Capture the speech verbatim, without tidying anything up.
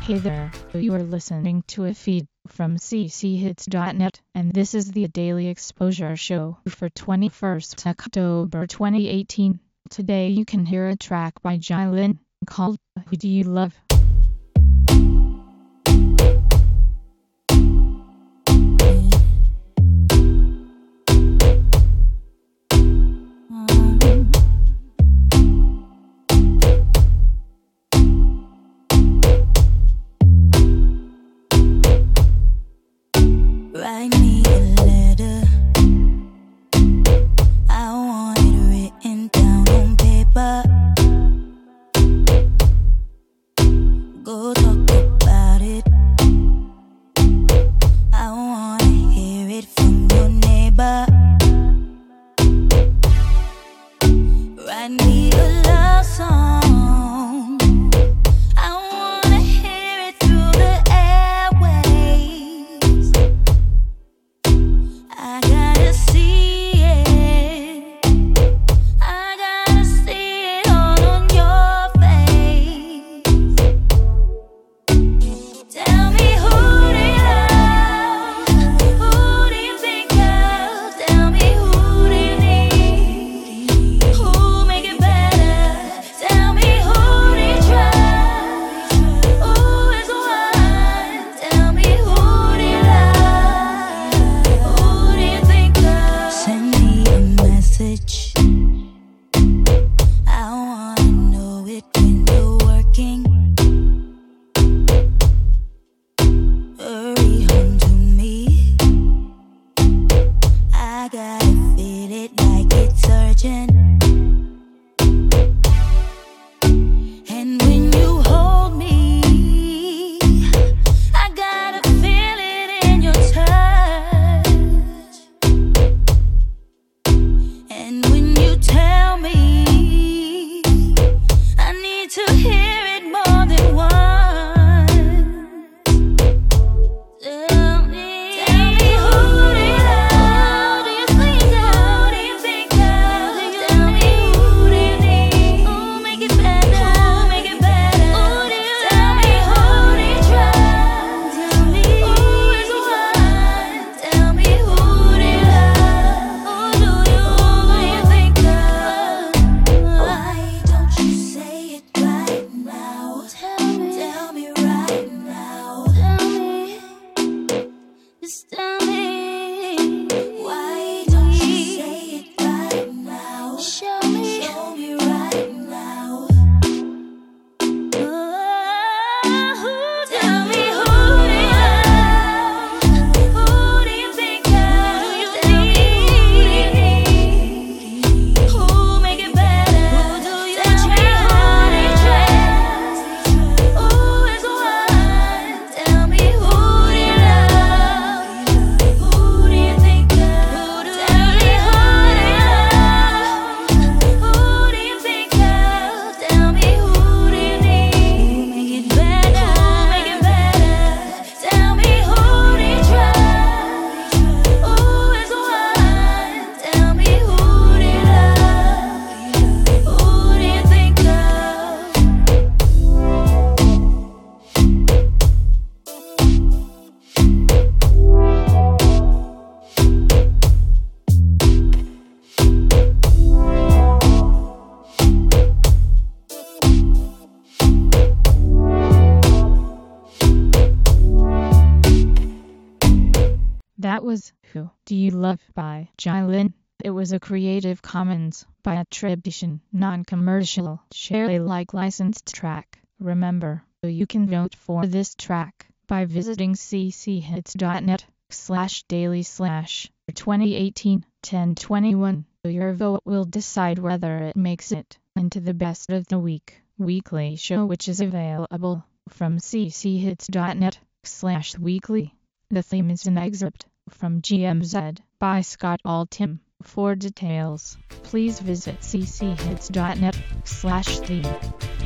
Hey there, you are listening to a feed from c c hits dot net, and this is the Daily Exposure Show for twenty-first October twenty eighteen. Today you can hear a track by Jilin called Who Do You Love? Write me a letter, I want it written down on paper. Go talk about it, I wanna hear it from your neighbor. Write me a love song, I wanna hear it through the airwaves. I gotta see it, I gotta see it all on your face. Tell me, who do you love? Who do you think of? Tell me, who do you need? Who make it better? Tell me, who do you trust? Who is the one? Tell me, who do you love? Who do you think of? Send me a message, I wanna know it when you're working. Hurry home to me, I gotta feel it like it's urgent. And when you hold me, I gotta feel it in your touch. And when you tell me, I need to hear it more than once. Tell me, tell me, who do you love? Do you think of? Who do you think of? Tell me, who do you need? Who make it better? Who make it better? Who do you tell me, who do you trust? Tell me, who is the one? Tell me, who do you love? Who do you, who do you think of? Why don't you say it right now? Tell me, tell me right now. Tell me, just tell me. Why don't you say it right now? Show me, show me right now. Oh, tell me, who do you love? Who do you think of? Tell me, who do you need? Who make it better? Who do you tell me, who do you trust? Who is the one? Tell me, who do you love? Who do you think of? Tell me, who do you love? Who do you think of? Tell me, who do you need? Who make it better? Who make it better? Tell me, who do you trust? Who is the one? Tell me, who do you love? Who do you think of? That was Who Do You Love by Jilin. It was a Creative Commons by attribution, non-commercial, share Alike licensed track. Remember, you can vote for this track by visiting c c hits dot net slash daily slash twenty eighteen ten twenty-one. Your vote will decide whether it makes it into the best of the week weekly show, which is available from c c hits dot net slash weekly. The theme is an excerpt from G M Z by Scott Altham. For details, please visit c c hits dot net slash theme.